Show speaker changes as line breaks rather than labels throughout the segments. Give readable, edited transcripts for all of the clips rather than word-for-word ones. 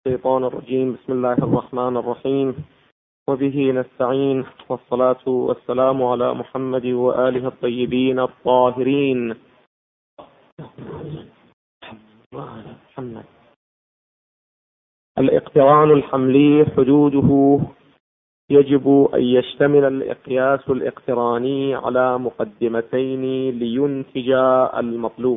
الشيطان الرجيم. بسم الله الرحمن الرحيم، وبه نستعين، والصلاة والسلام على محمد وآله الطيبين الطاهرين. الاقتران الحملي حدوده يجب أن يشتمل الإقياس الاقتراني على مقدمتين لينتج المطلوب.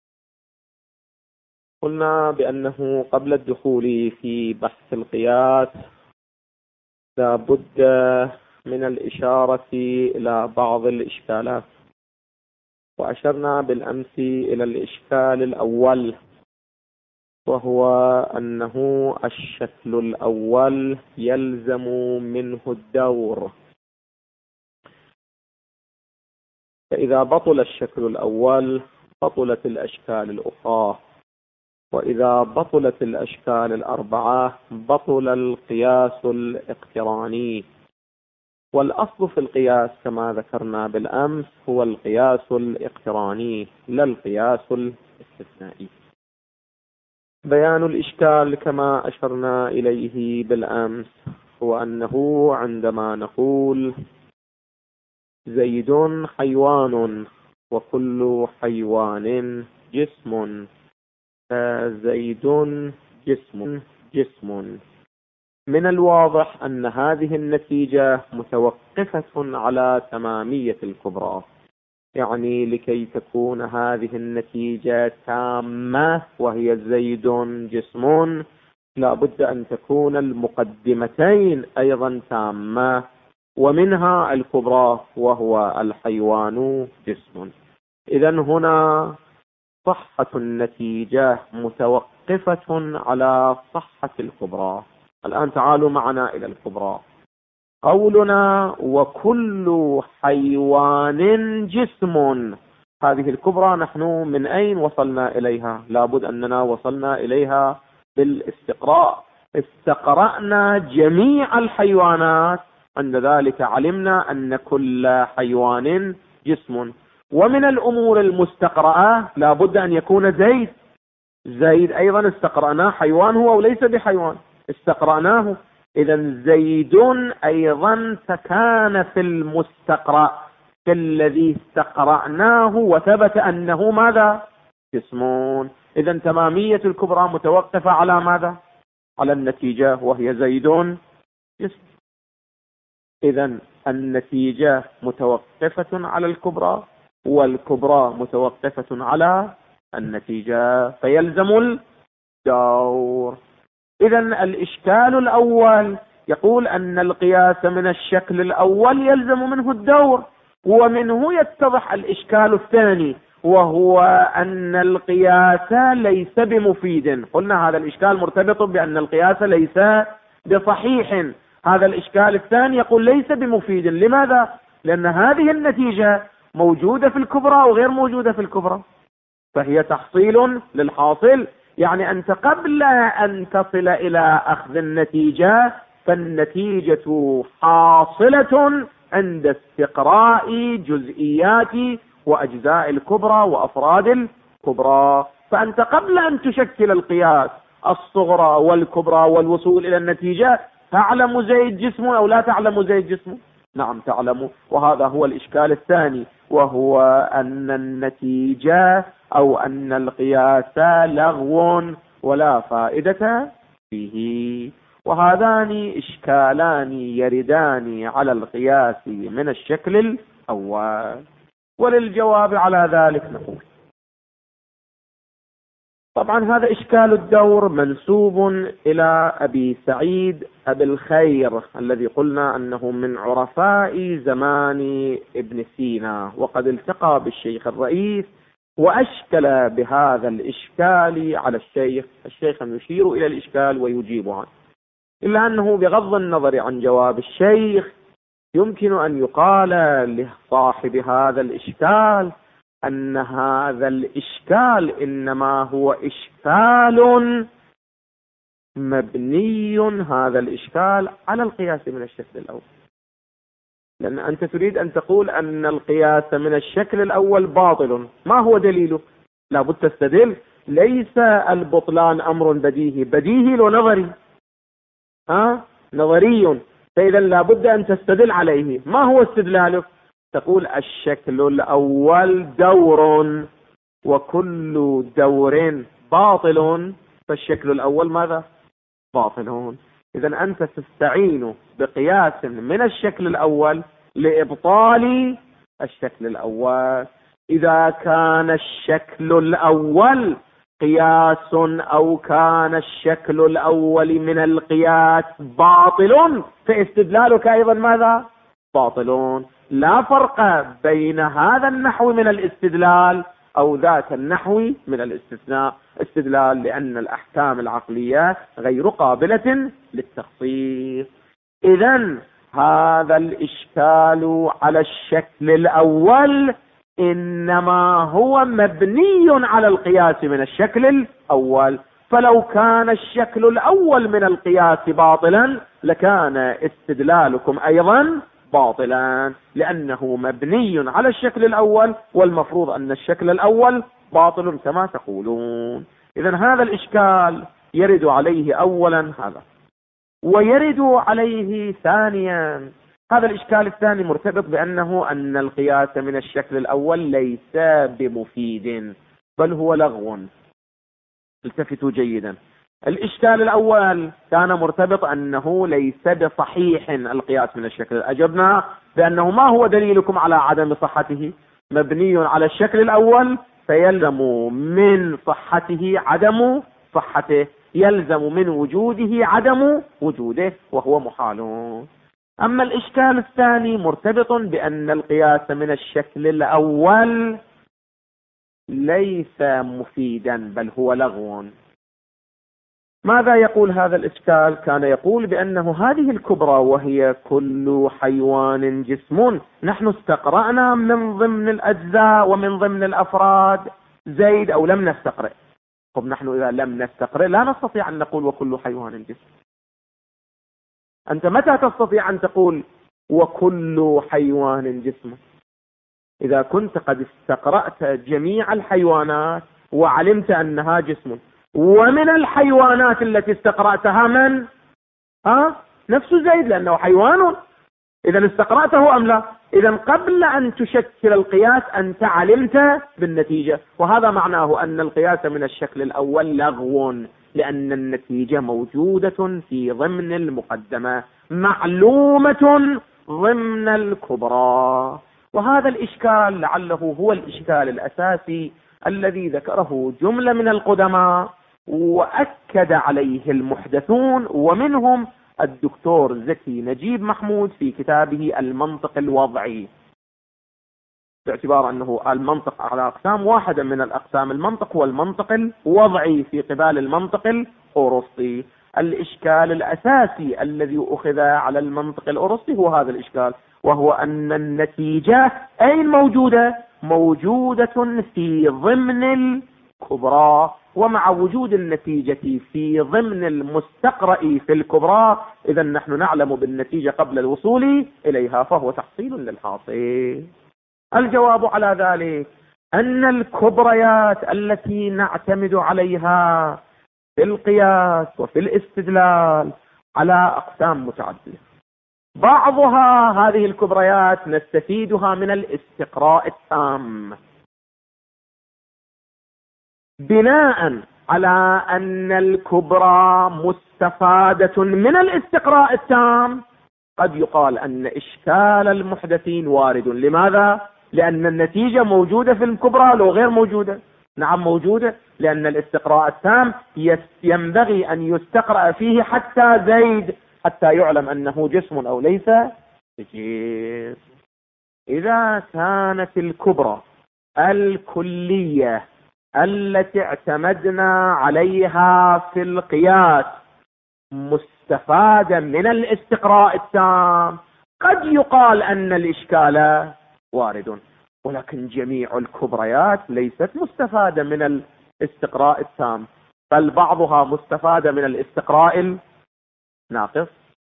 قلنا بأنه قبل الدخول في بحث القياس لا بد من الإشارة إلى بعض الإشكالات، وأشرنا بالأمس إلى الإشكال الأول، وهو أنه الشكل الأول يلزم منه الدور، فإذا بطل الشكل الأول بطلت الأشكال الأخرى، وإذا بطلت الأشكال الأربعة بطل القياس الاقتراني. والأصل في القياس كما ذكرنا بالأمس هو القياس الاقتراني لا القياس الاستثنائي. بيان الإشكال كما أشرنا إليه بالأمس هو أنه عندما نقول زيد حيوان وكل حيوان جسم، زيد جسم، من الواضح أن هذه النتيجة متوقفة على تمامية الكبرى، يعني لكي تكون هذه النتيجة تامة وهي زيد جسم لا بد أن تكون المقدمتين أيضا تامة، ومنها الكبرى وهو الحيوان جسم. إذن هنا صحة النتيجة متوقفة على صحة الكبرى. الآن تعالوا معنا إلى الكبرى. قولنا وكل حيوان جسم، هذه الكبرى نحن من أين وصلنا إليها؟ لابد أننا وصلنا إليها بالاستقراء، استقرأنا جميع الحيوانات، عند ذلك علمنا أن كل حيوان جسم. ومن الأمور المستقرأة لابد أن يكون زيد أيضا استقرأناه، حيوان هو وليس بحيوان، استقرأناه. إذا زيد أيضا كان في المستقرأ في الذي استقرأناه وثبت أنه ماذا؟ جسمون. إذا تمامية الكبرى متوقفة على ماذا؟ على النتيجة وهي زيد جسم. إذا النتيجة متوقفة على الكبرى والكبرى متوقفة على النتيجة، فيلزم الدور. إذا الإشكال الأول يقول أن القياس من الشكل الأول يلزم منه الدور، ومنه يتضح الإشكال الثاني وهو أن القياس ليس بمفيد. قلنا هذا الإشكال مرتبط بأن القياس ليس بصحيح. هذا الإشكال الثاني يقول ليس بمفيد. لماذا؟ لأن هذه النتيجة موجودة في الكبرى وغير موجودة في الكبرى، فهي تحصيل للحاصل. يعني أنت قبل أن تصل إلى أخذ النتيجة فالنتيجة حاصلة عند استقراء جزئيات وأجزاء الكبرى وأفراد الكبرى. فأنت قبل أن تشكل القياس الصغرى والكبرى والوصول إلى النتيجة تعلم زيد جسم أو لا تعلم زيد جسم؟ نعم تعلم. وهذا هو الإشكال الثاني، وهو أن النتيجة أو أن القياس لغو ولا فائدة فيه. وهذان إشكالان يردان على القياس من الشكل الأول. وللجواب على ذلك نقول طبعا هذا إشكال الدور منسوب إلى أبي سعيد أبي الخير الذي قلنا أنه من عرفاء زمان ابن سينا، وقد التقى بالشيخ الرئيس وأشكل بهذا الإشكال على الشيخ يشير إلى الإشكال ويجيب عنه، إلا أنه بغض النظر عن جواب الشيخ يمكن أن يقال لصاحب هذا الإشكال أن هذا الإشكال إنما هو إشكال مبني، هذا الإشكال على القياس من الشكل الأول. لأن أنت تريد أن تقول أن القياس من الشكل الأول باطل، ما هو دليله؟ لابد تستدل ليس البطلان أمر بديهي، بديهي ونظري، نظري، فإذا لابد أن تستدل عليه. ما هو استدلالك؟ تقول الشكل الأول دور، وكل دور باطل، فالشكل الأول ماذا؟ باطل. إذا أنت تستعين بقياس من الشكل الأول لإبطال الشكل الأول. إذا كان الشكل الأول قياس أو كان الشكل الأول من القياس باطل، فاستدلالك أيضا ماذا؟ باطل. لا فرق بين هذا النحو من الاستدلال أو ذاك النحو من الاستدلال، لأن الأحكام العقلية غير قابلة للتخصيص. إذن هذا الإشكال على الشكل الأول إنما هو مبني على القياس من الشكل الأول، فلو كان الشكل الأول من القياس باطلا لكان استدلالكم أيضا باطلا، لأنه مبني على الشكل الأول، والمفروض أن الشكل الأول باطل كما تقولون. إذن هذا الإشكال يرد عليه أولا هذا، ويرد عليه ثانيا. هذا الإشكال الثاني مرتبط بأنه أن القياس من الشكل الأول ليس بمفيد، بل هو لغو. التفتوا جيدا. الإشكال الأول كان مرتبط أنه ليس بصحيح القياس من الشكل. أجبنا بأنه ما هو دليلكم على عدم صحته؟ مبني على الشكل الأول، فيلزم من صحته عدم صحته، يلزم من وجوده عدم وجوده، وهو محال. أما الإشكال الثاني مرتبط بأن القياس من الشكل الأول ليس مفيدا، بل هو لغو. ماذا يقول هذا الإشكال؟ كان يقول بأنه هذه الكبرى وهي كل حيوان جسم، نحن استقرأنا من ضمن الأجزاء ومن ضمن الأفراد زيد، أو لم نستقرأ. طب نحن إذا لم نستقرأ لا نستطيع أن نقول وكل حيوان جسم. أنت متى تستطيع أن تقول وكل حيوان جسم؟ إذا كنت قد استقرأت جميع الحيوانات وعلمت أنها جسم، ومن الحيوانات التي استقرأتها من؟ نفس زيد، لأنه حيوان. إذا استقرأته أم لا؟ إذا قبل أن تشكل القياس أنت علمت بالنتيجة، وهذا معناه أن القياس من الشكل الأول لغو، لأن النتيجة موجودة في ضمن المقدمة، معلومة ضمن الكبرى. وهذا الإشكال لعله هو الإشكال الأساسي الذي ذكره جملة من القدماء وأكد عليه المحدثون، ومنهم الدكتور زكي نجيب محمود في كتابه المنطق الوضعي، باعتبار أنه المنطق على أقسام، واحدة من الأقسام المنطق والمنطق الوضعي في قبال المنطق الأرسطي. الإشكال الأساسي الذي أخذ على المنطق الأرسطي هو هذا الإشكال، وهو أن النتيجة أين موجودة؟ موجودة في ضمن الكبرى، ومع وجود النتيجة في ضمن المستقرأ في الكبرى إذا نحن نعلم بالنتيجة قبل الوصول إليها، فهو تحصيل للحاصل. الجواب على ذلك أن الكبريات التي نعتمد عليها في القياس وفي الاستدلال على أقسام متعددة. بعضها هذه الكبريات نستفيدها من الاستقراء التام، بناء على أن الكبرى مستفادة من الاستقراء التام. قد يقال أن إشكال المحدثين وارد. لماذا؟ لأن النتيجة موجودة في الكبرى لو غير موجودة. نعم موجودة، لأن الاستقراء التام ينبغي أن يستقرأ فيه حتى زيد، حتى يعلم أنه جسم أو ليس بجسم. إذا كانت الكبرى الكلية التي اعتمدنا عليها في القياس مستفادة من الاستقراء التام، قد يقال أن الإشكال وارد، ولكن جميع الكبريات ليست مستفادة من الاستقراء التام، بل بعضها مستفادة من الاستقراء الناقص،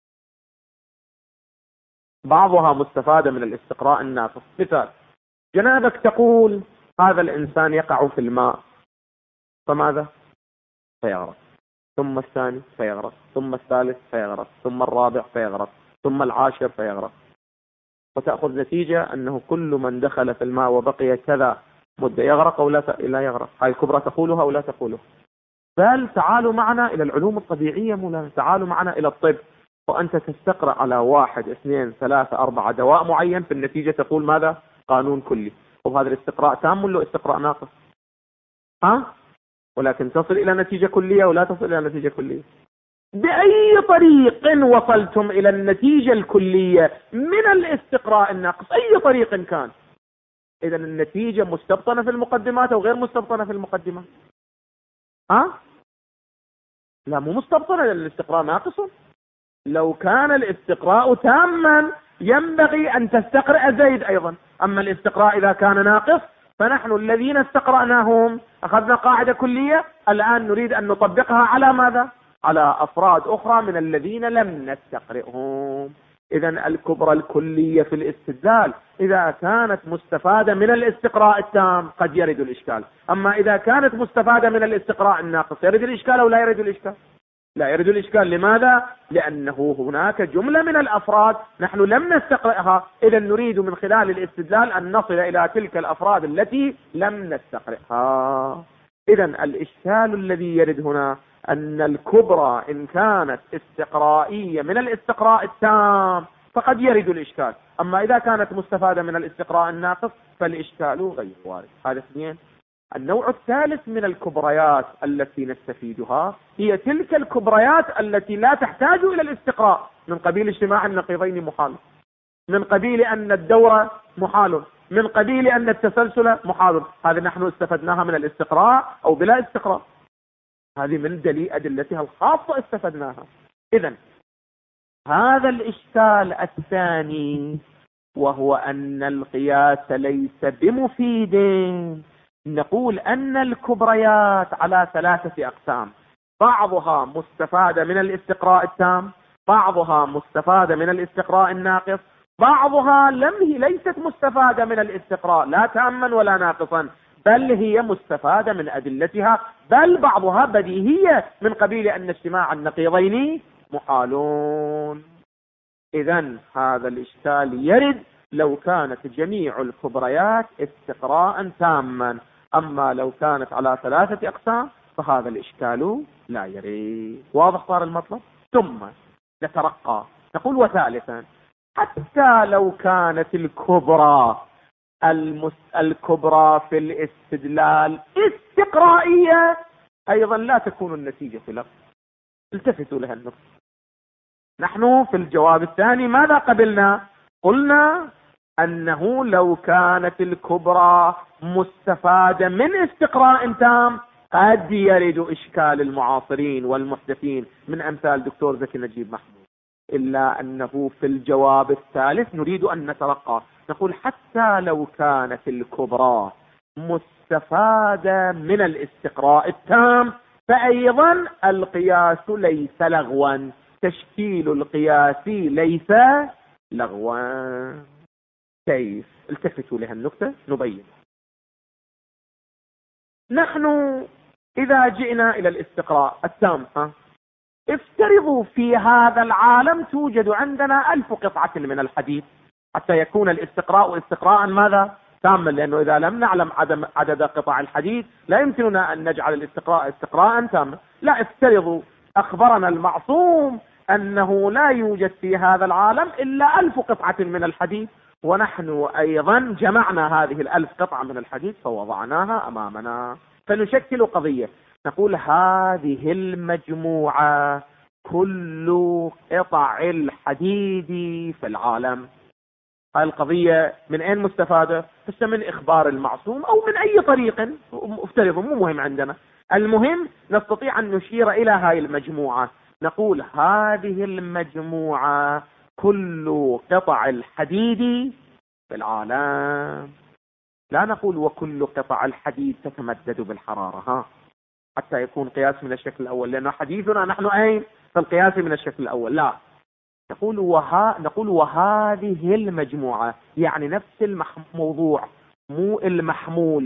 بعضها مستفادة من الاستقراء الناقص. مثال، جنابك تقول هذا الإنسان يقع في الماء، فماذا؟ فيغرق. ثم الثاني فيغرق، ثم الثالث فيغرق، ثم الرابع فيغرق، ثم العاشر فيغرق. وتأخذ نتيجة أنه كل من دخل في الماء وبقي كذا مدة يغرق أو لا يغرق. هاي الكبرى تقولها أو لا تقولها. بل تعالوا معنا إلى العلوم الطبيعية مولانا، تعالوا معنا إلى الطب، وأنت تستقرأ على 1 2 3 4 دواء معين، في النتيجة تقول ماذا؟ قانون كلي. وهذا الاستقراء تام ولا استقراء ناقص؟ ولكن تصل إلى نتيجة كلية ولا تصل إلى نتيجة كلية. بأي طريق وصلتم إلى النتيجة الكلية من الاستقراء الناقص، أي طريق كان، إذا النتيجة مستبطنة في المقدمات أو غير مستبطنة في المقدمات؟ لا، مو مستبطنة، لأن الاستقراء ناقص. لو كان الاستقراء تاما ينبغي أن تستقرأ زيد أيضا. أما الاستقراء إذا كان ناقص فنحن الذين استقرأناهم أخذنا قاعدة كلية، الآن نريد أن نطبقها على ماذا؟ على أفراد أخرى من الذين لم نستقرئهم. إذا الكبرى الكلية في الاستدلال إذا كانت مستفادة من الاستقراء التام قد يرد الإشكال. أما إذا كانت مستفادة من الاستقراء الناقص يرد الإشكال أو لا يرد الإشكال؟ لا يرد الإشكال. لماذا؟ لأنه هناك جملة من الأفراد نحن لم نستقرئها، إذا نريد من خلال الاستدلال أن نصل إلى تلك الأفراد التي لم نستقرئها. إذا الإشكال الذي يرد هنا أن الكبرى إن كانت استقرائية من الاستقراء التام فقد يرد الإشكال، أما إذا كانت مستفادة من الاستقراء الناقص فالإشكال غير وارد. هذا اثنين. النوع الثالث من الكبريات التي نستفيدها هي تلك الكبريات التي لا تحتاج إلى الاستقراء، من قبيل اجتماع النقيضين محال، من قبيل أن الدورة محال، من قبيل أن التسلسل محال. هذه نحن استفدناها من الاستقراء أو بلا استقراء، هذه من أدلتها الخاصة استفدناها. إذن هذا الإشكال الثاني وهو أن القياس ليس بمفيد. نقول أن الكبريات على 3 أقسام، بعضها مستفادة من الاستقراء التام، بعضها مستفادة من الاستقراء الناقص، بعضها ليست مستفادة من الاستقراء لا تاما ولا ناقصا، بل هي مستفادة من أدلتها، بل بعضها بديهية من قبيل أن اجتماع النقيضين محالون. إذن هذا الإشكال يرد لو كانت جميع الكبريات استقراء تاما، أما لو كانت على 3 أقسام فهذا الإشكال لا يرد. واضح صار المطلب؟ ثم نترقى نقول وثالثا، حتى لو كانت الكبرى في الاستدلال استقرائية أيضا لا تكون النتيجة في لفظ. التفتوا لها النقطة. نحن في الجواب الثاني ماذا قبلنا؟ قلنا أنه لو كانت الكبرى مستفادة من استقراء تام قد يرد إشكال المعاصرين والمحدثين من أمثال دكتور زكي نجيب محمود، إلا أنه في الجواب الثالث نريد أن نترقى نقول حتى لو كانت الكبرى مستفادة من الاستقراء التام فأيضا القياس ليس لغوا، تشكيل القياس ليس لغوا. كيف؟ التفتوا لها النقطة نبين. نحن إذا جئنا إلى الاستقراء التام، افترضوا في هذا العالم توجد عندنا 1000 قطعة من الحديد حتى يكون الاستقراء استقراء ماذا؟ تاما، لأنه إذا لم نعلم عدد قطع الحديد لا يمكننا أن نجعل الاستقراء استقراء تاما. لا، افترضوا أخبرنا المعصوم أنه لا يوجد في هذا العالم إلا 1000 قطعة من الحديد، ونحن أيضا جمعنا هذه 1000 قطعة من الحديد فوضعناها أمامنا، فنشكل قضية نقول هذه المجموعة كل قطع الحديد في العالم. هذه القضية من أين مستفادة؟ بس من إخبار المعصوم أو من أي طريق افترضوا، مو مهم عندنا، المهم نستطيع أن نشير إلى هذه المجموعة، نقول هذه المجموعة كل قطع الحديد في العالم. لا نقول وكل قطع الحديد تتمدد بالحرارة حتى يكون قياس من الشكل الأول، لأنه حديثنا نحن أين في القياس من الشكل الأول. لا، نقول وهذه المجموعة، يعني نفس الموضوع، مو المحمول،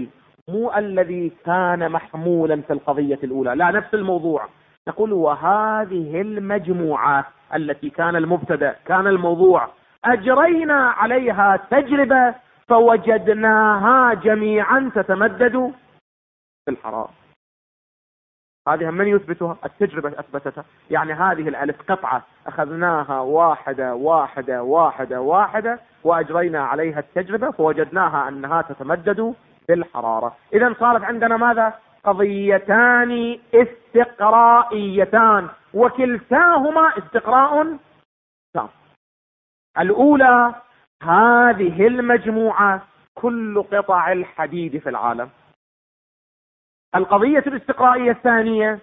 مو الذي كان محمولا في القضية الأولى، لا، نفس الموضوع. نقول وهذه المجموعة التي كان المبتدأ كان الموضوع أجرينا عليها تجربة فوجدناها جميعا تتمدد في الحرارة. هذه من يثبتها؟ التجربة أثبتتها. يعني هذه الألف قطعة أخذناها واحدة واحدة واحدة واحدة وأجرينا عليها التجربة فوجدناها أنها تتمدد في الحرارة. إذا صارت عندنا ماذا؟ قضيتان استقرائيتان، وكلتاهما استقراء تام. الأولى هذه المجموعة كل قطع الحديد في العالم. القضية الاستقرائية الثانية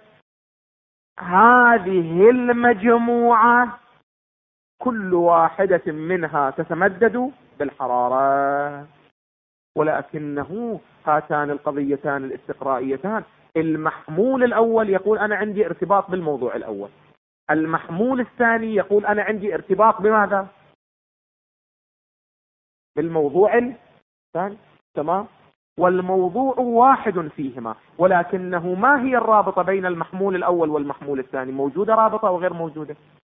هذه المجموعة كل واحدة منها تتمدد بالحرارة. ولكنه هاتان القضيتان الاستقرائيتان، المحمول الأول يقول أنا عندي ارتباط بالموضوع الأول، المحمول الثاني يقول أنا عندي ارتباط بماذا؟ بالموضوع الثاني. تمام. والموضوع واحد فيهما، ولكنه ما هي الرابطة بين المحمول الأول والمحمول الثاني؟ موجودة رابطة أو غير موجودة؟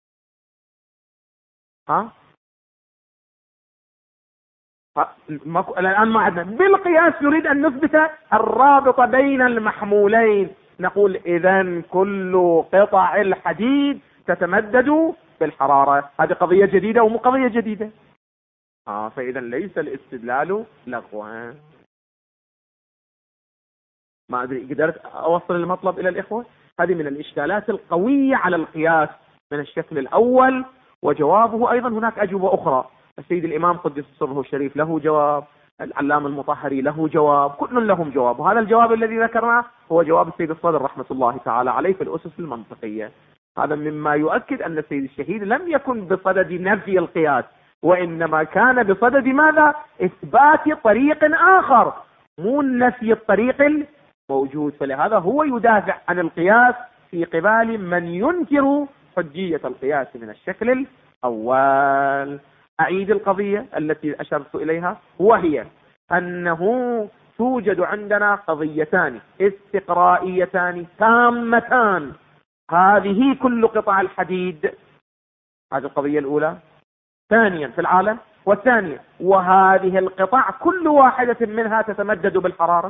الآن ما عندنا. بالقياس نريد أن نثبت الرابطة بين المحمولين. نقول إذن كل قطع الحديد تتمدد بالحرارة. هذه قضية جديدة ومو قضية جديدة. فإذا ليس الاستدلال لغوا. ما أدري قدرت أوصل المطلب إلى الإخوة. هذه من الإشكالات القوية على القياس من الشكل الأول، وجوابه أيضا هناك أجوبة أخرى. السيد الإمام قدس سره الشريف له جواب، العلامة المطهري له جواب، كل لهم جواب. وهذا الجواب الذي ذكرناه هو جواب السيد الصدر رحمة الله تعالى عليه في الأسس المنطقية. هذا مما يؤكد أن السيد الشهيد لم يكن بصدد نفي القياس، وإنما كان بصدد ماذا؟ إثبات طريق آخر، مو نفي الطريق الموجود. فلهذا هو يدافع عن القياس في قبال من ينكر حجية القياس من الشكل الأول. أعيد القضية التي أشرت إليها، وهي أنه توجد عندنا قضيتان استقرائيتان تامتان. هذه كل قطع الحديد، هذه القضية الأولى. ثانيا في العالم، والثانية وهذه القطع كل واحدة منها تتمدد بالحرارة.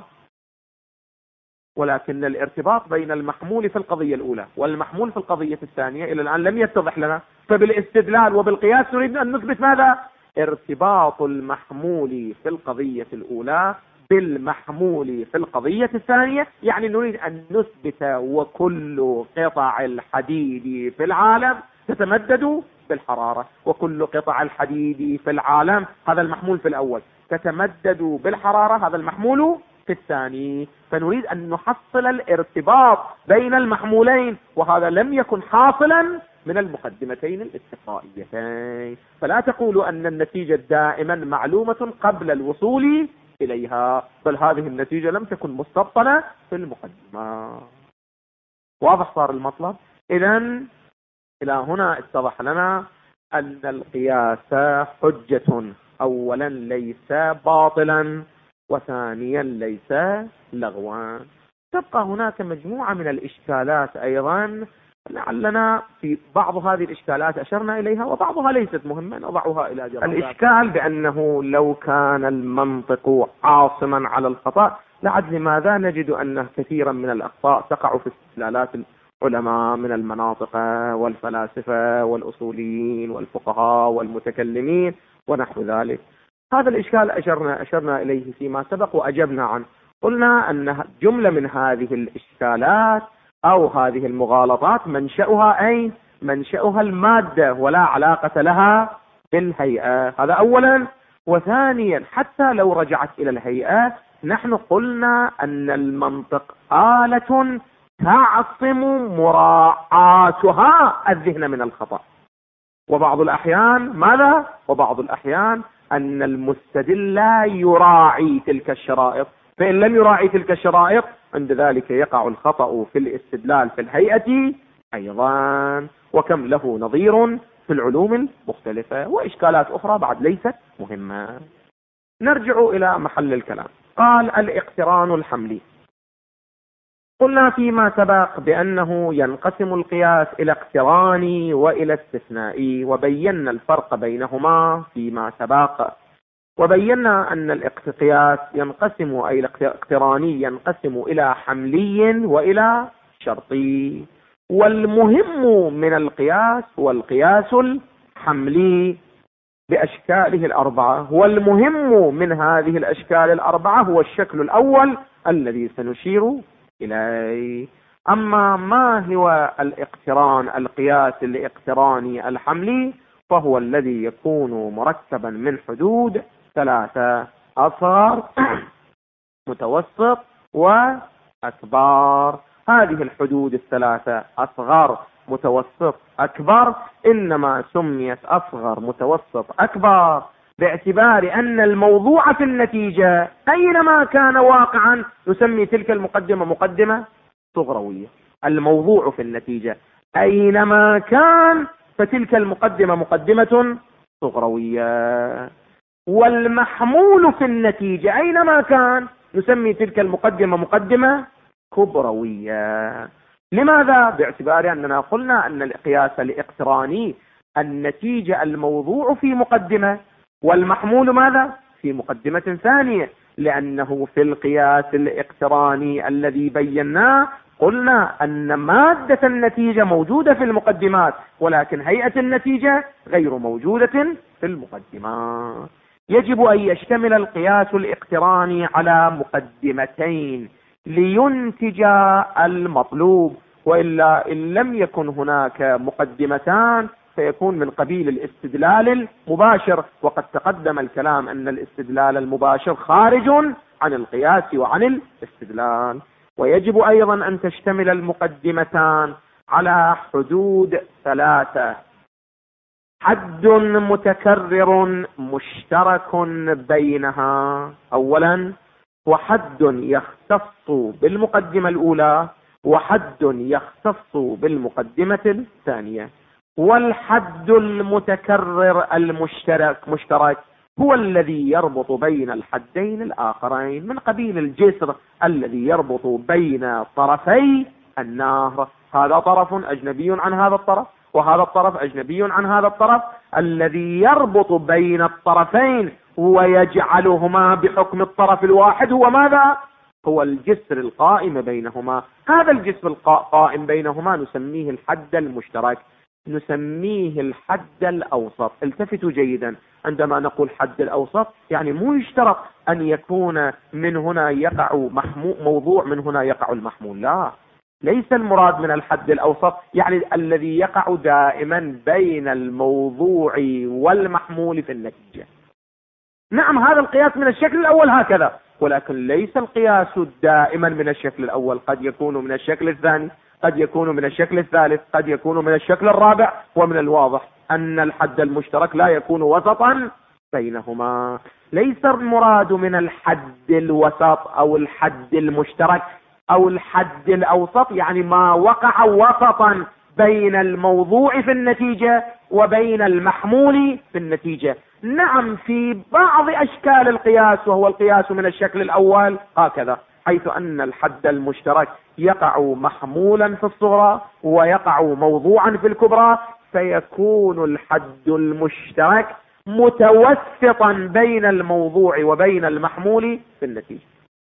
ولكن الارتباط بين المحمول في القضية الأولى والمحمول في القضية الثانية إلى الآن لم يتضح لنا. فبالاستدلال وبالقياس نريد أن نثبت ماذا؟ ارتباط المحمول في القضية الأولى بالمحمول في القضية الثانية. يعني نريد أن نثبت وكل قطع الحديد في العالم تتمدد بالحرارة، وكل قطع الحديد في العالم، هذا المحمول في الأول، تتمدد بالحرارة، هذا المحمول في الثاني. فنريد أن نحصل الارتباط بين المحمولين، وهذا لم يكن حاصلا من المقدمتين الاستقرائيتين. فلا تقولوا أن النتيجة دائما معلومة قبل الوصول إليها، بل هذه النتيجة لم تكن مستبطنة في المقدمة. واضح صار المطلب؟ إذن إلى هنا اتضح لنا أن القياس حجة، أولا ليس باطلا، وثانيا ليس لغوا. تبقى هناك مجموعة من الإشكالات أيضا، لعلنا في بعض هذه الإشكالات أشرنا إليها وبعضها ليست مهمة نضعها إلى جنب. الإشكال بأنه لو كان المنطق عاصما على الخطأ لعد لماذا نجد أن كثيرا من الأخطاء تقع في استدلالات العلماء من المناطق والفلاسفة والأصوليين والفقهاء والمتكلمين ونحو ذلك. هذا الإشكال أشرنا إليه فيما سبق وأجبنا عنه. قلنا أن جملة من هذه الإشكالات أو هذه المغالطات منشأها أين؟ منشأها المادة ولا علاقة لها بالهيئة. هذا أولا. وثانيا حتى لو رجعت إلى الهيئة، نحن قلنا أن المنطق آلة تعصم مراعاتها الذهن من الخطأ. وبعض الأحيان ماذا؟ وبعض الأحيان أن المستدل لا يراعي تلك الشرائط، فإن لم يراعي تلك الشرائط عند ذلك يقع الخطأ في الاستدلال في الهيئة أيضا، وكم له نظير في العلوم المختلفة. وإشكالات أخرى بعد ليست مهمة. نرجع إلى محل الكلام. قال الاقتران الحملي. قلنا فيما سبق بأنه ينقسم القياس إلى اقتراني وإلى استثنائي، وبينا الفرق بينهما فيما سبق، وبينا أن القياس ينقسم، أي الاقتراني ينقسم إلى حملي وإلى شرطي، والمهم من القياس هو القياس الحملي بأشكاله الأربعة، والمهم من هذه الأشكال الأربعة هو الشكل الأول الذي سنشير إليه. أما ما هو الاقتران، القياس الاقتراني الحملي، فهو الذي يكون مركبا من حدود ثلاثة: أصغر متوسط وأكبر. هذه الحدود الثلاثة أصغر متوسط أكبر إنما سميت أصغر متوسط أكبر باعتبار أن الموضوع في النتيجة أينما كان واقعا نسمي تلك المقدمة مقدمة صغروية. الموضوع في النتيجة أينما كان فتلك المقدمة مقدمة صغروية، والمحمول في النتيجة أينما كان نسمي تلك المقدمة مقدمة كبروية. لماذا؟ باعتبار أننا قلنا أن القياس الاقتراني النتيجة الموضوع في مقدمة، والمحمول ماذا؟ في مقدمة ثانية، لأنه في القياس الاقتراني الذي بيناه قلنا أن مادة النتيجة موجودة في المقدمات، ولكن هيئة النتيجة غير موجودة في المقدمات. يجب أن يشتمل القياس الاقتراني على مقدمتين لينتج المطلوب، وإلا إن لم يكن هناك مقدمتان فيكون من قبيل الاستدلال المباشر، وقد تقدم الكلام أن الاستدلال المباشر خارج عن القياس وعن الاستدلال. ويجب أيضا أن تشتمل المقدمتان على حدود ثلاثة: حد متكرر مشترك بينها أولا، وحد يختص بالمقدمة الأولى، وحد يختص بالمقدمة الثانية. والحد المتكرر المشترك هو الذي يربط بين الحدين الآخرين، من قبيل الجسر الذي يربط بين طرفي النهر. هذا طرف أجنبي عن هذا الطرف، وهذا الطرف أجنبي عن هذا الطرف. الذي يربط بين الطرفين ويجعلهما بحكم الطرف الواحد هو ماذا؟ هو الجسر القائم بينهما. هذا الجسر القائم بينهما نسميه الحد المشترك، نسميه الحد الأوسط. التفتوا جيدا، عندما نقول حد الأوسط يعني مو يشترط أن يكون من هنا يقع موضوع من هنا يقع المحمول، لا، ليس المراد من الحد الأوسط يعني الذي يقع دائما بين الموضوع والمحمول في النتيجة. نعم، هذا القياس من الشكل الأول هكذا، ولكن ليس القياس دائما من الشكل الأول، قد يكون من الشكل الثاني، قد يكون من الشكل الثالث، قد يكون من الشكل الرابع. ومن الواضح أن الحد المشترك لا يكون وسطا بينهما. ليس المراد من الحد الوسط أو الحد المشترك أو الحد الأوسط يعني ما وقع وسطا بين الموضوع في النتيجة وبين المحمول في النتيجة. نعم، في بعض أشكال القياس، وهو القياس من الشكل الأول هكذا، حيث أن الحد المشترك يقع محمولا في الصغرى ويقع موضوعا في الكبرى، فيكون الحد المشترك متوسطا بين الموضوع وبين المحمول في النتيجة،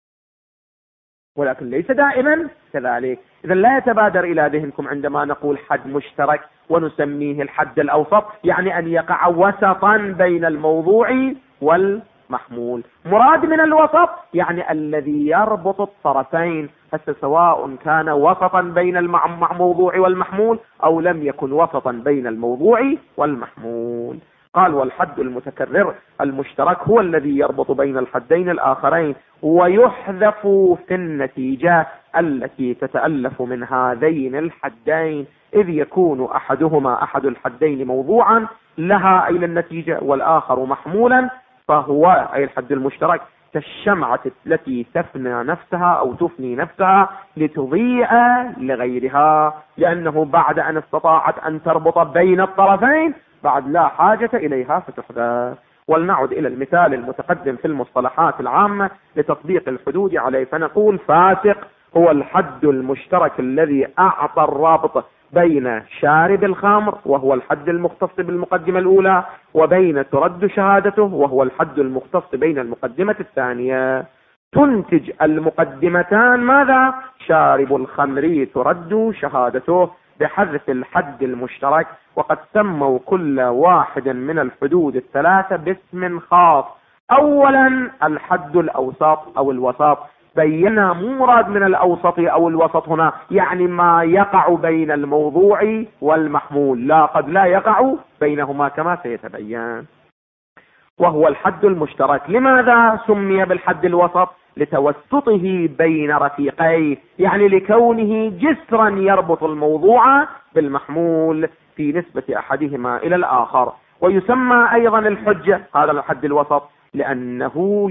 ولكن ليس دائما كذلك. إذا لا يتبادر إلى ذهنكم عندما نقول حد مشترك ونسميه الحد الأوسط يعني أن يقع وسطا بين الموضوع والمحمول. مراد من الوسط يعني الذي يربط الطرفين، حتى سواء كان وسطا بين الموضوع والمحمول أو لم يكن وسطا بين الموضوع والمحمول. قال: والحد المتكرر المشترك هو الذي يربط بين الحدين الآخرين، ويحذف في النتيجة التي تتألف من هذين الحدين، إذ يكون أحدهما أحد الحدين موضوعا لها أي للنتيجة، والآخر محمولا، فهو أي الحد المشترك كالشمعة التي تفنى نفسها أو تفني نفسها لتضيء لغيرها، لأنه بعد أن استطاعت أن تربط بين الطرفين بعد لا حاجة إليها فتحذف. ولنعد إلى المثال المتقدم في المصطلحات العامة لتطبيق الحدود عليه، فنقول فاسق هو الحد المشترك الذي أعطى الرابط بين شارب الخمر وهو الحد المختص بالمقدمة الأولى، وبين ترد شهادته وهو الحد المختص بين المقدمة الثانية. تنتج المقدمتان ماذا؟ شارب الخمر ترد شهادته بحذف الحد المشترك. وقد سموا كل واحد من الحدود الثلاثة باسم خاص. أولا الحد الأوسط أو الوسط، بينا مو مراد من الأوسط أو الوسط هنا يعني ما يقع بين الموضوع والمحمول، لا قد لا يقع بينهما كما سيتبين، وهو الحد المشترك. لماذا سمي بالحد الوسط؟ لتوسطه بين رفيقيه، يعني لكونه جسرا يربط الموضوع بالمحمول في نسبة أحدهما إلى الآخر. ويسمى أيضا الحجة هذا الحد الوسط لأنه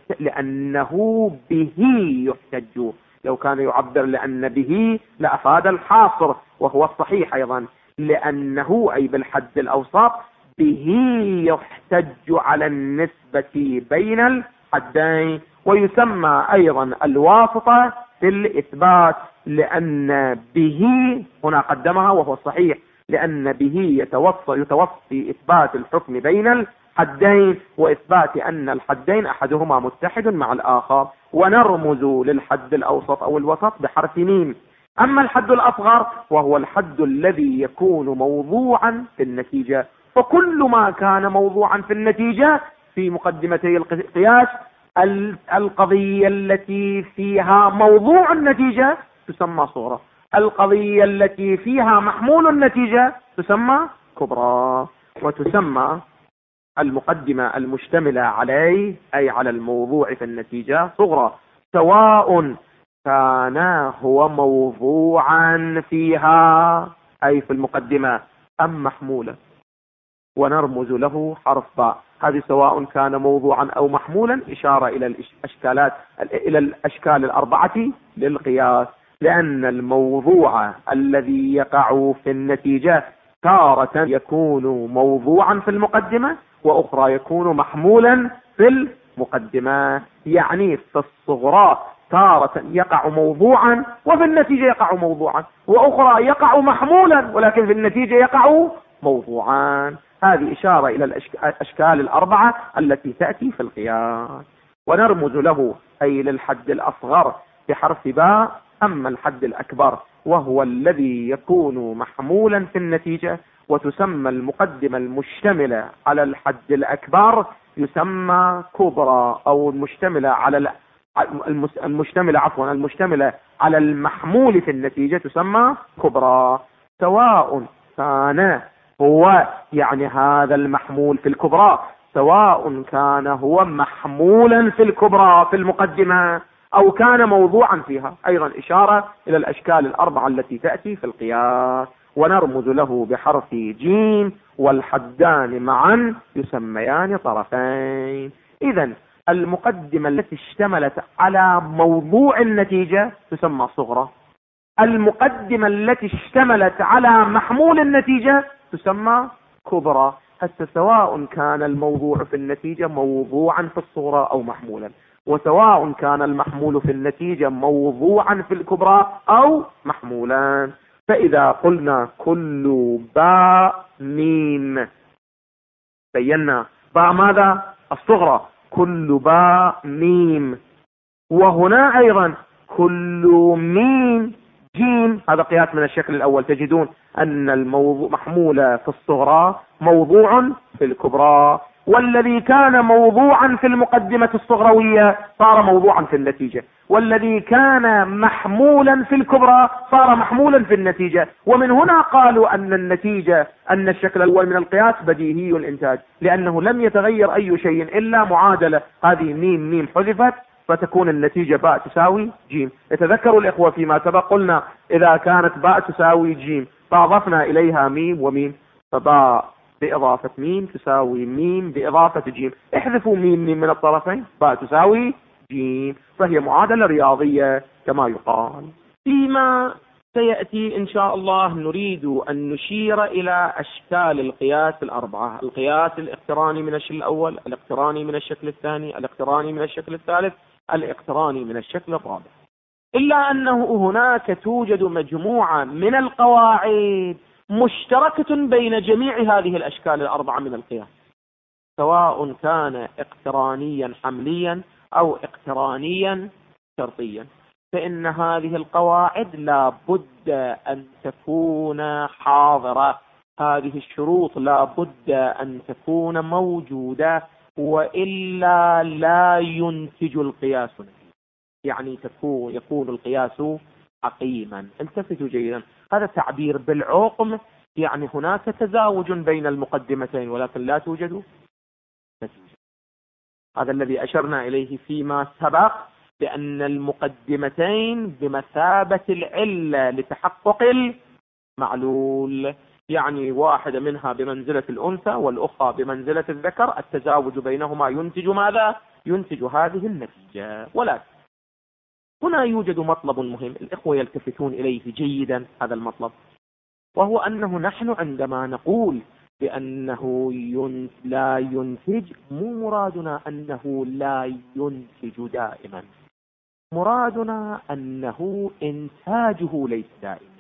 به يحتج. لو كان يعبر لأن به لأفاد الحاصر، وهو الصحيح أيضا، لأنه أي بالحد الأوسط به يحتج على النسبة بين الحدين. ويسمى أيضا الواسطة في الإثبات لأن به هنا قدمها وهو الصحيح، لأن به يتوصي إثبات الحكم بين الحدين وإثبات أن الحدين أحدهما متحد مع الآخر. ونرمز للحد الأوسط أو الوسط بحرف ميم. أما الحد الأصغر وهو الحد الذي يكون موضوعا في النتيجة، فكل ما كان موضوعا في النتيجة في مقدمتي القياس، القضية التي فيها موضوع النتيجة تسمى صغرى، القضية التي فيها محمول النتيجة تسمى كبرى. وتسمى المقدمة المشتملة عليه أي على الموضوع في النتيجة صغرى، سواء كان هو موضوعا فيها أي في المقدمة أم محمولا. ونرمز له حرف باء. هذه سواء كان موضوعا أو محمولا إشارة إلى الأشكال الأربعة للقياس، لأن الموضوع الذي يقع في النتيجة تارة يكون موضوعا في المقدمة، وأخرى يكون محمولا في المقدمة. يعني في الصغرى تارة يقع موضوعا وفي النتيجة يقع موضوعا، وأخرى يقع محمولا ولكن في النتيجة يقع موضوعان. هذه إشارة إلى الأشكال الأربعة التي تأتي في القياس. ونرمز له أي للحد الأصغر بحرف باء. أما الحد الأكبر وهو الذي يكون محمولا في النتيجة، وتسمى المقدمة المشتملة على الحد الأكبر يسمى كبرى، أو المشتملة على المحمول في النتيجة تسمى كبرى. سواء كان هو يعني هذا المحمول في الكبرى، سواء كان هو محمولا في الكبرى في المقدمة أو كان موضوعا فيها، أيضا إشارة إلى الأشكال الأربعة التي تأتي في القياس. ونرمز له بحرف جيم. والحدان معا يسميان طرفين. إذن المقدمة التي اشتملت على موضوع النتيجة تسمى صغرى، المقدمة التي اشتملت على محمول النتيجة تسمى كبرى. حتى سواء كان الموضوع في النتيجة موضوعا في الصغرى أو محمولا، وسواء كان المحمول في النتيجة موضوعا في الكبرى أو محمولا. فإذا قلنا كل باء ميم، بينا باء ماذا؟ الصغرى، كل باء ميم. وهنا أيضا كل ميم جيم، هذا قياس من الشكل الأول. تجدون أن الموضوع محمول في الصغرى موضوع في الكبرى، والذي كان موضوعا في المقدمة الصغروية صار موضوعا في النتيجة، والذي كان محمولا في الكبرى صار محمولا في النتيجة. ومن هنا قالوا أن الشكل الأول من القياس بديهي الإنتاج، لأنه لم يتغير أي شيء إلا معادلة هذه ميم ميم حذفت فتكون النتيجة باء تساوي جيم. يتذكروا الإخوة فيما سبق قلنا إذا كانت باء تساوي جيم فأضفنا إليها ميم وميم، فباء بإضافة ميم تساوي ميم بإضافة جيم. احذفوا ميم من الطرفين، باء تساوي جيم، فهي معادلة رياضية كما يقال. فيما سيأتي إن شاء الله نريد أن نشير إلى أشكال القياس الأربعة: القياس الاقتراني من الشكل الأول، الاقتراني من الشكل الثاني، الاقتراني من الشكل الثالث، الاقتراني من الشكل الرابع. إلا أنه هناك توجد مجموعة من القواعد مشتركة بين جميع هذه الأشكال الأربعة من القياس، سواء كان اقترانيا حمليا أو اقترانيا شرطيا، فإن هذه القواعد لا بد أن تكون حاضرة، هذه الشروط لا بد أن تكون موجودة، وإلا لا ينتج القياس، يعني يكون القياس عقيما. التفتوا جيدا، هذا تعبير بالعقم، يعني هناك تزاوج بين المقدمتين ولكن لا توجد نتيجة. هذا الذي أشرنا إليه فيما سبق، بأن المقدمتين بمثابة العلة لتحقق المعلول، يعني واحدة منها بمنزلة الأنثى والأخرى بمنزلة الذكر، التزاوج بينهما ينتج ماذا؟ ينتج هذه النتيجة. ولكن هنا يوجد مطلب مهم الإخوة يلتفتون إليه جيدا، هذا المطلب، وهو أنه نحن عندما نقول بأنه لا ينتج، مو مرادنا أنه لا ينتج دائما، مرادنا أنه إنتاجه ليس دائما.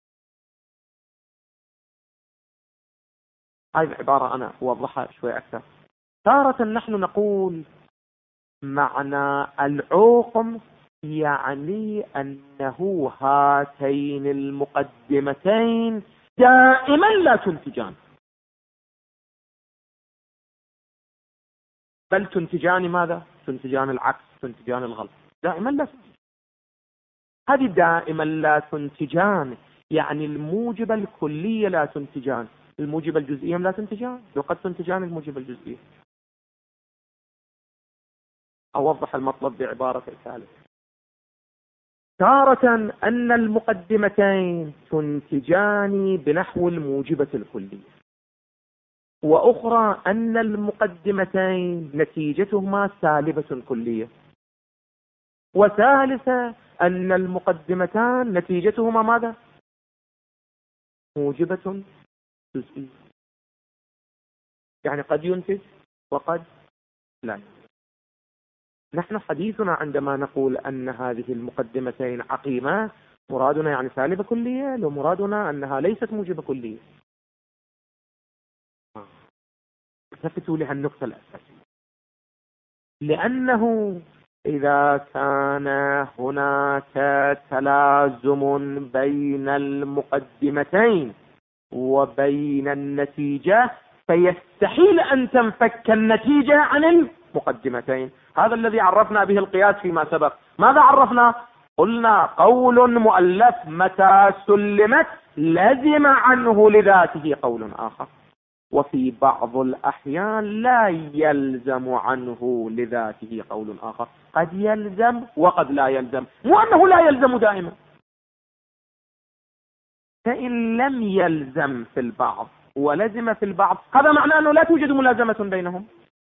هذه العبارة أنا أوضحها شوي أكثر. تارة نحن نقول معنى العقم يعني أنه هاتين المقدمتين دائما لا تنتجان، بل تنتجان ماذا؟ تنتجان العكس، تنتجان الغلط، دائما لا تنتجان. هذه دائما لا تنتجان يعني الموجب الكلية لا تنتجان، الموجب الجزئية لا تنتجان، وقد تنتجان الموجب الجزئية. أوضح المطلب بعبارة ثالثة: تارة أن المقدمتين تنتجان بنحو الموجبة الكلية، وأخرى أن المقدمتين نتيجتهما سالبة كلية، وثالثة أن المقدمتان نتيجتهما ماذا؟ موجبة جزئية، يعني قد ينتج وقد لا ينتج. نحن حديثنا عندما نقول أن هذه المقدمتين عقيمة، مرادنا يعني سالبة كلية، لو مرادنا أنها ليست موجبة كلية. التفتوا لهالنقطة الأساسية، لأنه إذا كان هناك تلازم بين المقدمتين وبين النتيجة، فيستحيل أن تنفك النتيجة عن المقدمتين. هذا الذي عرفنا به القياس فيما سبق. ماذا عرفنا؟ قلنا قول مؤلف متى سلمت لزم عنه لذاته قول آخر، وفي بعض الأحيان لا يلزم عنه لذاته قول آخر، قد يلزم وقد لا يلزم، مو أنه لا يلزم دائما. فإن لم يلزم في البعض ولزم في البعض، هذا معناه أنه لا توجد ملازمة بينهم.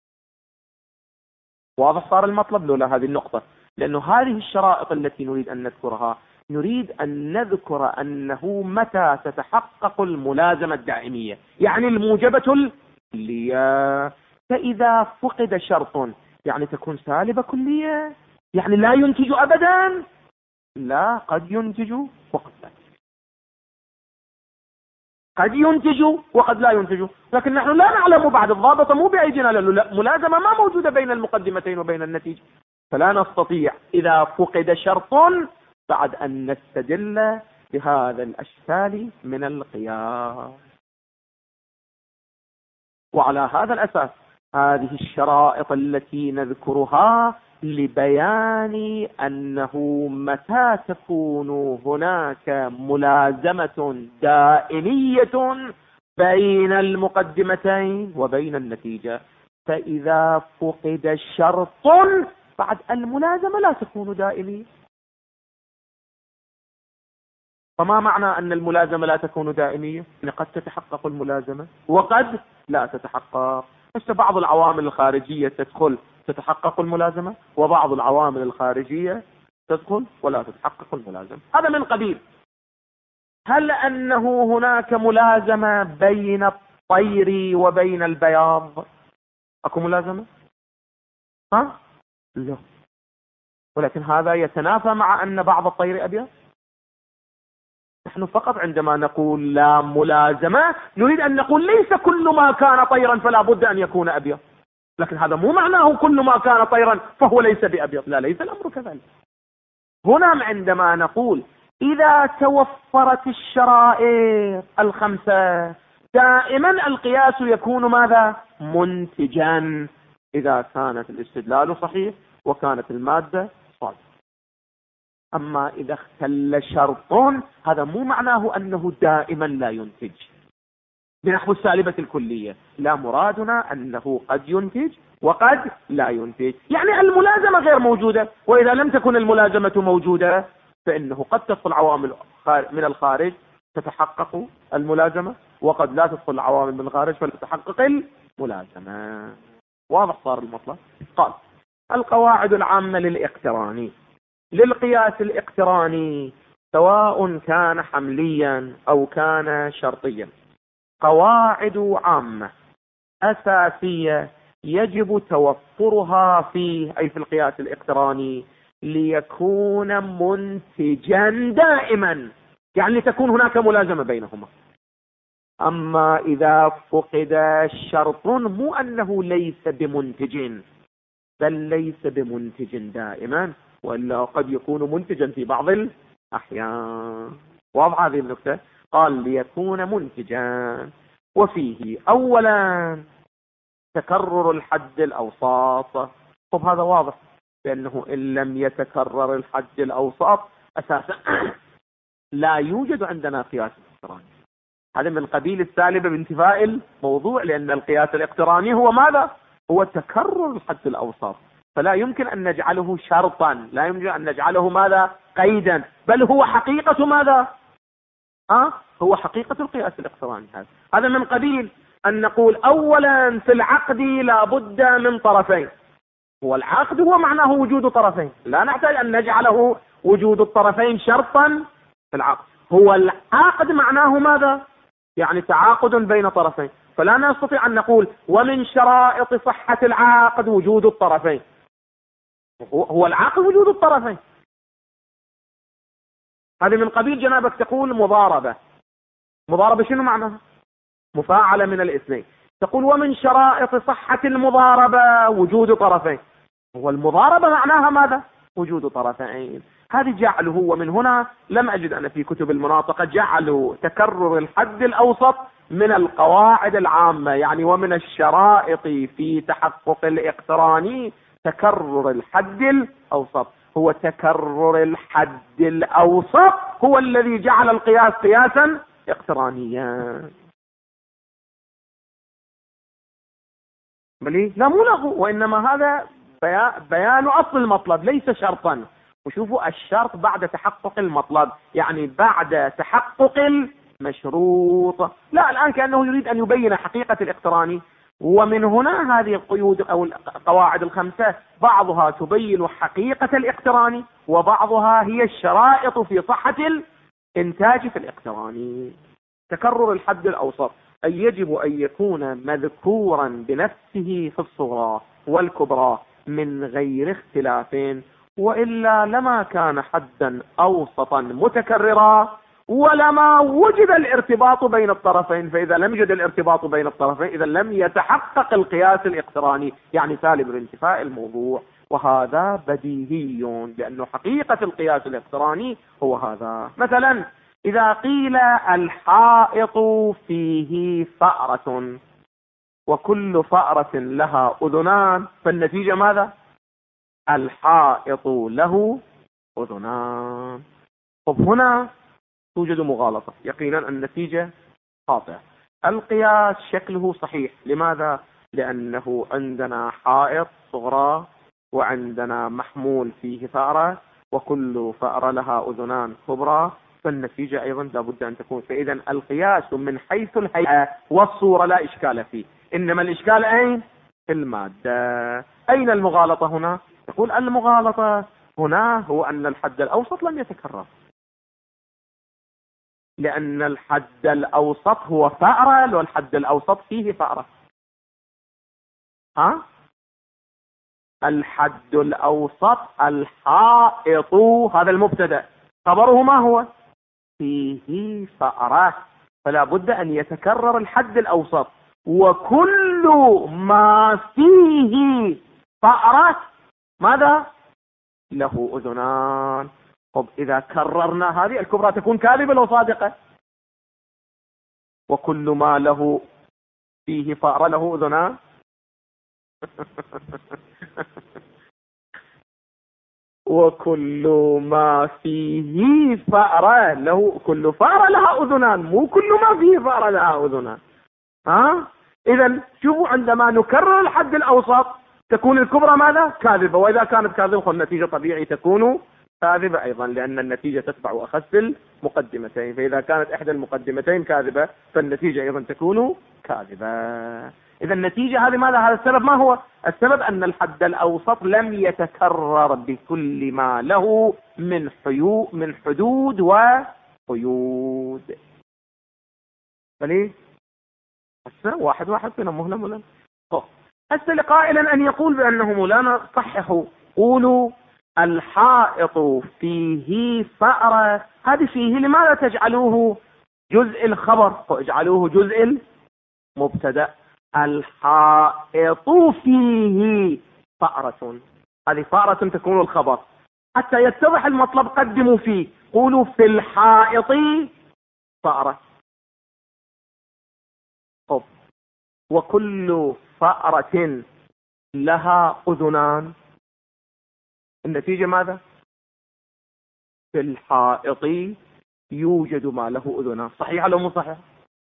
واضح صار المطلب لولا هذه النقطة؟ لأنه هذه الشرائط التي نريد أن نذكرها، نريد أن نذكر أنه متى تتحقق الملازمة الدائمية، يعني الموجبة الكلية. فإذا فقد شرط يعني تكون سالبة كلية، يعني لا ينتج أبدا، لا، قد ينتج وقد لا، قد ينتج وقد لا ينتج. لكن نحن لا نعلم بعد، الضابط مو بأيدينا، لأنه ملازمة ما موجودة بين المقدمتين وبين النتيجة، فلا نستطيع إذا فقد شرط بعد أن نستدل بهذا الأشكال من القياس. وعلى هذا الأساس هذه الشرائط التي نذكرها لبيان أنه متى تكون هناك ملازمة دائمية بين المقدمتين وبين النتيجة، فإذا فقد شرط بعد الملازمة لا تكون دائمية. فما معنى أن الملازمة لا تكون دائمية؟ يعني قد تتحقق الملازمة وقد لا تتحقق. بعض العوامل الخارجية تدخل تتحقق الملازمة، وبعض العوامل الخارجية تدخل ولا تتحقق الملازمة. هذا من قبيل هل أنه هناك ملازمة بين الطير وبين البياض؟ أكو ملازمة؟ ها؟ لا. ولكن هذا يتنافى مع أن بعض الطير أبيض. نحن فقط عندما نقول لا ملازمة نريد أن نقول ليس كل ما كان طيرا فلا بد أن يكون أبيض، لكن هذا مو معناه كل ما كان طيرا فهو ليس بأبيض. لا، ليس الأمر كذلك. هنا عندما نقول إذا توفرت الشرائط الخمسة دائما القياس يكون ماذا؟ منتجا، إذا كانت الاستدلال صحيح وكانت المادة صالحة. أما إذا اختل شرط هذا مو معناه أنه دائما لا ينتج. بنحو السالبة الكلية، لا، مرادنا أنه قد ينتج وقد لا ينتج. يعني الملازمة غير موجودة، وإذا لم تكن الملازمة موجودة فإنه قد تدخل عوامل من الخارج تتحقق الملازمة، وقد لا تدخل العوامل من الخارج فلا تتحقق الملازمة. واضح صار المطلب؟ قال القواعد العامة للاقتران. للقياس الاقتراني سواء كان حمليا أو كان شرطيا قواعد عامة أساسية يجب توفرها فيه، أي في القياس الاقتراني، ليكون منتجا دائما، يعني تكون هناك ملازمة بينهما. أما إذا فقد شرط مو أنه ليس بمنتج، بل ليس بمنتج دائما، وإلا قد يكون منتجا في بعض الأحيان. واضح هذه النكتة؟ قال ليكون منتجا. وفيه أولا تكرر الحد الأوسط. طب هذا واضح، لأنه إن لم يتكرر الحد الأوسط أساسا لا يوجد عندنا قياس اقتراني. هذا من قبيل السالبة بانتفاء الموضوع، لأن القياس الاقتراني هو ماذا؟ هو تكرر الحد الأوسط، فلا يمكن أن نجعله شرطا، لا يمكن أن نجعله ماذا؟ قيدا، بل هو حقيقة ماذا؟ هو حقيقة القياس الاقتراني. هذا من قبيل أن نقول أولا في العقد لا بد من طرفين. هو العقد هو معناه وجود طرفين، لا نحتاج أن نجعله وجود الطرفين شرطا في العقد. هو العقد معناه ماذا؟ يعني تعاقد بين طرفين، فلا نستطيع أن نقول ومن شرائط صحة العقد وجود الطرفين. هو العقد وجود الطرفين. هذه من قبيل جنابك تقول مضاربة. مضاربة شنو معناها؟ مفاعلة من الاثنين. تقول ومن شرائط صحة المضاربة وجود طرفين. هو المضاربة معناها ماذا؟ وجود طرفين. هذه جعله، ومن هنا لم أجد أنا في كتب المناطقة جعلوا تكرر الحد الأوسط من القواعد العامة، يعني ومن الشرائط في تحقق الاقتراني تكرر الحد الأوسط. هو تكرر الحد الأوسط هو الذي جعل القياس قياسا اقترانيا. بلي لا مو له، وإنما هذا بيان أصل المطلب ليس شرطا. وشوفوا الشرط بعد تحقق المطلب، يعني بعد تحقق المشروط. لا، الآن كأنه يريد أن يبين حقيقة الاقتراني. ومن هنا هذه القيود أو القواعد الخمسة بعضها تبين حقيقة الاقتراني، وبعضها هي الشرائط في صحة الإنتاج في الاقتراني. تكرر الحد الأوسط أي يجب أن يكون مذكورا بنفسه في الصغرى والكبرى من غير اختلاف، وإلا لما كان حدا أوسطا متكررا ولما وجد الارتباط بين الطرفين. فإذا لم يوجد الارتباط بين الطرفين إذا لم يتحقق القياس الاقتراني، يعني سالب الانتفاء الموضوع. وهذا بديهي، لأنه حقيقة القياس الاقتراني هو هذا. مثلا إذا قيل الحائط فيه فأرة وكل فأرة لها أذنان، فالنتيجة ماذا؟ الحائط له أذنان. طب هنا توجد مغالطة، يقينا النتيجة خاطئة. القياس شكله صحيح. لماذا؟ لأنه عندنا حائط صغرى وعندنا محمول فيه فأرة وكل فأرة لها أذنان كبرى، فالنتيجة أيضا لابد أن تكون. فإذا القياس من حيث الهيئة والصورة لا إشكال فيه، إنما الإشكال أين؟ في المادة. أين المغالطة هنا؟ يقول المغالطة هنا هو أن الحد الأوسط لم يتكرر. لأن الحد الأوسط هو فأرة، والحد الأوسط فيه فأرة. الحد الأوسط الحائط، هذا المبتدأ، خبره ما هو؟ فيه فأرة، فلا بد أن يتكرر الحد الأوسط. وكل ما فيه فأرة ماذا؟ له أذنان. طب إذا كررنا هذه الكبرى تكون كاذبة لو صادقة. وكل ما له فيه فأرة له أذنان. وكل ما فيه فأرة له، كل فأرة لها أذنان، مو كل ما فيه فأرة لها أذنان. إذا شوفوا، عندما نكرر الحد الأوسط تكون الكبرى ماذا؟ كاذبة. وإذا كانت كاذبة النتيجة طبيعي تكون كاذبة أيضا، لأن النتيجة تتبع أخس المقدمتين. فإذا كانت إحدى المقدمتين كاذبة فالنتيجة أيضا تكون كاذبة. إذا النتيجة هذه ماذا؟ هذا السبب ما هو؟ السبب أن الحد الأوسط لم يتكرر بكل ما له من حدود وقيود. فليه؟ هسه واحد فينا مهلم ولا؟ هسه لقائلا أن يقول بأنه مولانا صححوا، قولوا الحائط فيه فأرة، هذه فيه لماذا تجعلوه جزء الخبر؟ اجعلوه جزء المبتدأ. الحائط فيه فأرة، هذه فأرة تكون الخبر. حتى يتضح المطلب قدموا فيه، قولوا في الحائط فأرة. وكل فأرة لها أذنان، النتيجة ماذا؟ في الحائط يوجد ما له أذنان. صحيح ولا مو صحيح؟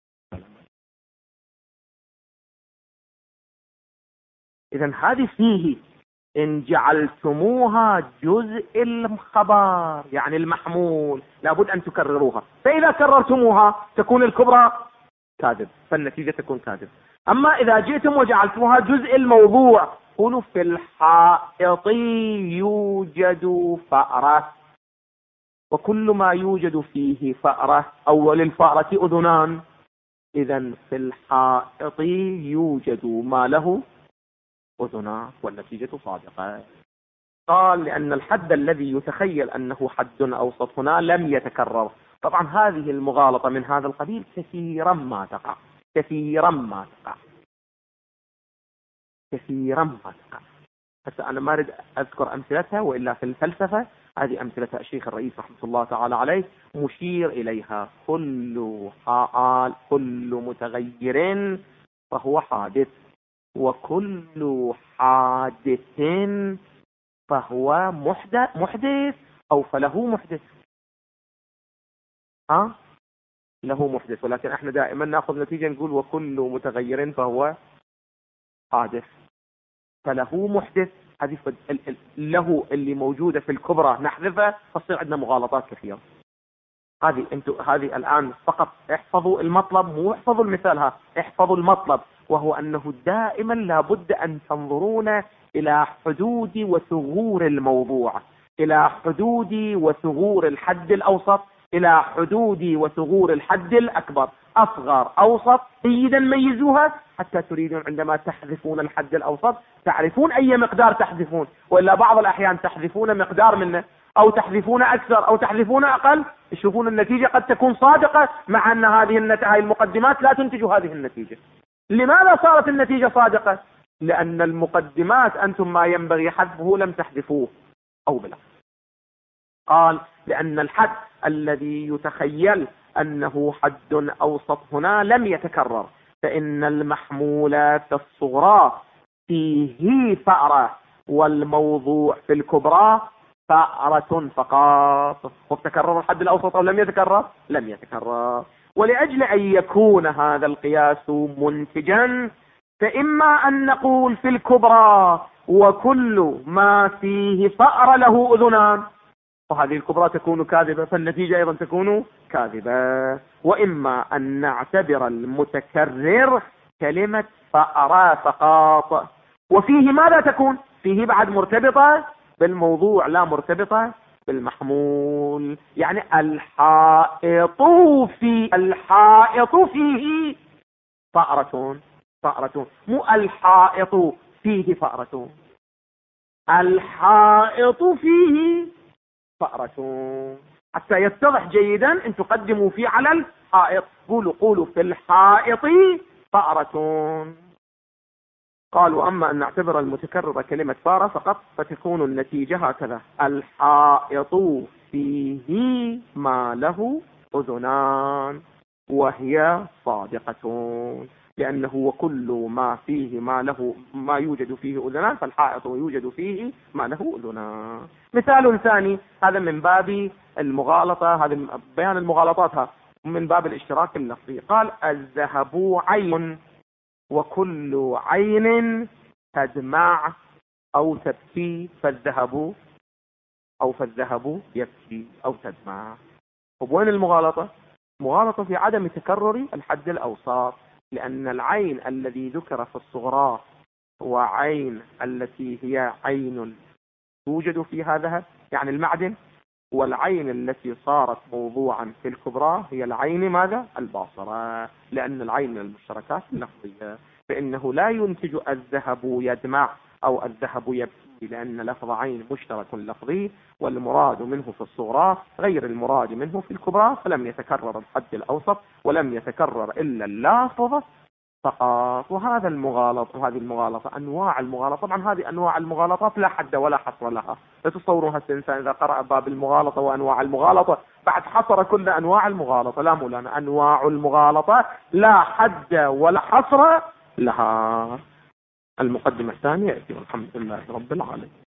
إذا هذه فيه إن جعلتموها جزء الخبر يعني المحمول لابد أن تكرروها، فإذا كررتموها تكون الكبرى كاذب، فالنتيجة تكون كاذب. أما إذا جئتم وجعلتموها جزء الموضوع، قولوا في الحائط يوجد فأرة، وكل ما يوجد فيه فأرة أو للفأرة أذنان، إذا في الحائط يوجد ما له أذنان، والنتيجة صادقة. قال لأن الحد الذي يتخيل أنه حد أوسط هنا لم يتكرر. طبعا هذه المغالطة من هذا القبيل كثيرا ما تقع، حتى أنا ما أريد أذكر أمثلتها، وإلا في الفلسفة هذه أمثلة الشيخ الرئيس رحمة الله تعالى عليه مشير إليها. كل حال، كل متغير فهو حادث، وكل حادث فهو محدث أو فله محدث. له محدث، ولكن احنا دائما ناخذ نتيجة نقول وكل متغير فهو حادث، فله محدث. هذه له اللي موجودة في الكبرى نحذفها، فتصير عندنا مغالطات كثيرة. هذه الآن فقط احفظوا المطلب، مو احفظوا المثال، احفظوا المطلب، وهو أنه دائما لابد أن تنظرون إلى حدود وثغور الموضوع، إلى حدود وثغور الحد الأوسط، إلى حدود وثغور الحد الأكبر، أصغر أوسط جيدا ميزوها، حتى تريدون عندما تحذفون الحد الأوسط تعرفون أي مقدار تحذفون، وإلا بعض الأحيان تحذفون مقدار منه، أو تحذفون أكثر أو تحذفون أقل، تشوفون النتيجة قد تكون صادقة، مع أن هذه المقدمات لا تنتج هذه النتيجة. لماذا صارت النتيجة صادقة؟ لأن المقدمات أنتم ما ينبغي حذفه لم تحذفوه، أو بلا. قال لأن الحد الذي يتخيل أنه حد أوسط هنا لم يتكرر، فإن المحمولات الصغرى فيه فأرة، والموضوع في الكبرى فأرة فقط. وتكرر الحد الأوسط أو لم يتكرر؟ لم يتكرر. ولأجل أن يكون هذا القياس منتجا، فإما أن نقول في الكبرى وكل ما فيه فأرة له أذنان، وهذه الكبرى تكون كاذبة، فالنتيجة أيضا تكون كاذبة. وإما أن نعتبر المتكرر كلمة فأرة فقط، وفيه ماذا تكون؟ فيه بعد مرتبطة بالموضوع لا مرتبطة بالمحمول، يعني الحائط فيه فأرة، مو الحائط فيه فأرة، الحائط فيه فأرة، حتى يتضح جيدا ان تقدموا فيه على الحائط. قولوا في الحائط فأرة. قالوا أما أن نعتبر المتكررة كلمة فارة فقط فتكون النتيجة هكذا: الحائط فيه ما له أذنان، وهي صادقة، لأنه وكل ما فيه ما يوجد فيه أذنان فالحائط يوجد فيه ما له أذنان. مثال ثاني، هذا من باب المغالطة، هذا بيان المغالطات من باب الاشتراك اللفظي. قال: الذهب عين، وكل عين تدمع أو تبكي، فالذهب يبكي أو تدمع. وين المغالطة؟ مغالطة في عدم تكرر الحد الأوسط، لأن العين الذي ذكر في الصغرى هو عين التي هي عين توجد فيها ذهب يعني المعدن، والعين التي صارت موضوعا في الكبرى هي العين ماذا؟ الباصرة، لأن العين من المشتركات اللفظية، فإنه لا ينتج الذهب يدمع أو الذهب يبكي، لأن لفظ عين مشترك لفظي، والمراد منه في الصغرى غير المراد منه في الكبرى، فلم يتكرر الحد الأوسط ولم يتكرر إلا اللافظة فقط. وهذه المغالطة أنواع المغالطة. طبعا هذه أنواع المغالطات لا حد ولا حصر لها. لا تصورون الإنسان إذا قرأ باب المغالطة وأنواع المغالطة بعد حصر كل أنواع المغالطة، لا مولانا، أنواع المغالطة لا حد ولا حصر لها. المقدمة الثانية والحمد لله رب العالمين.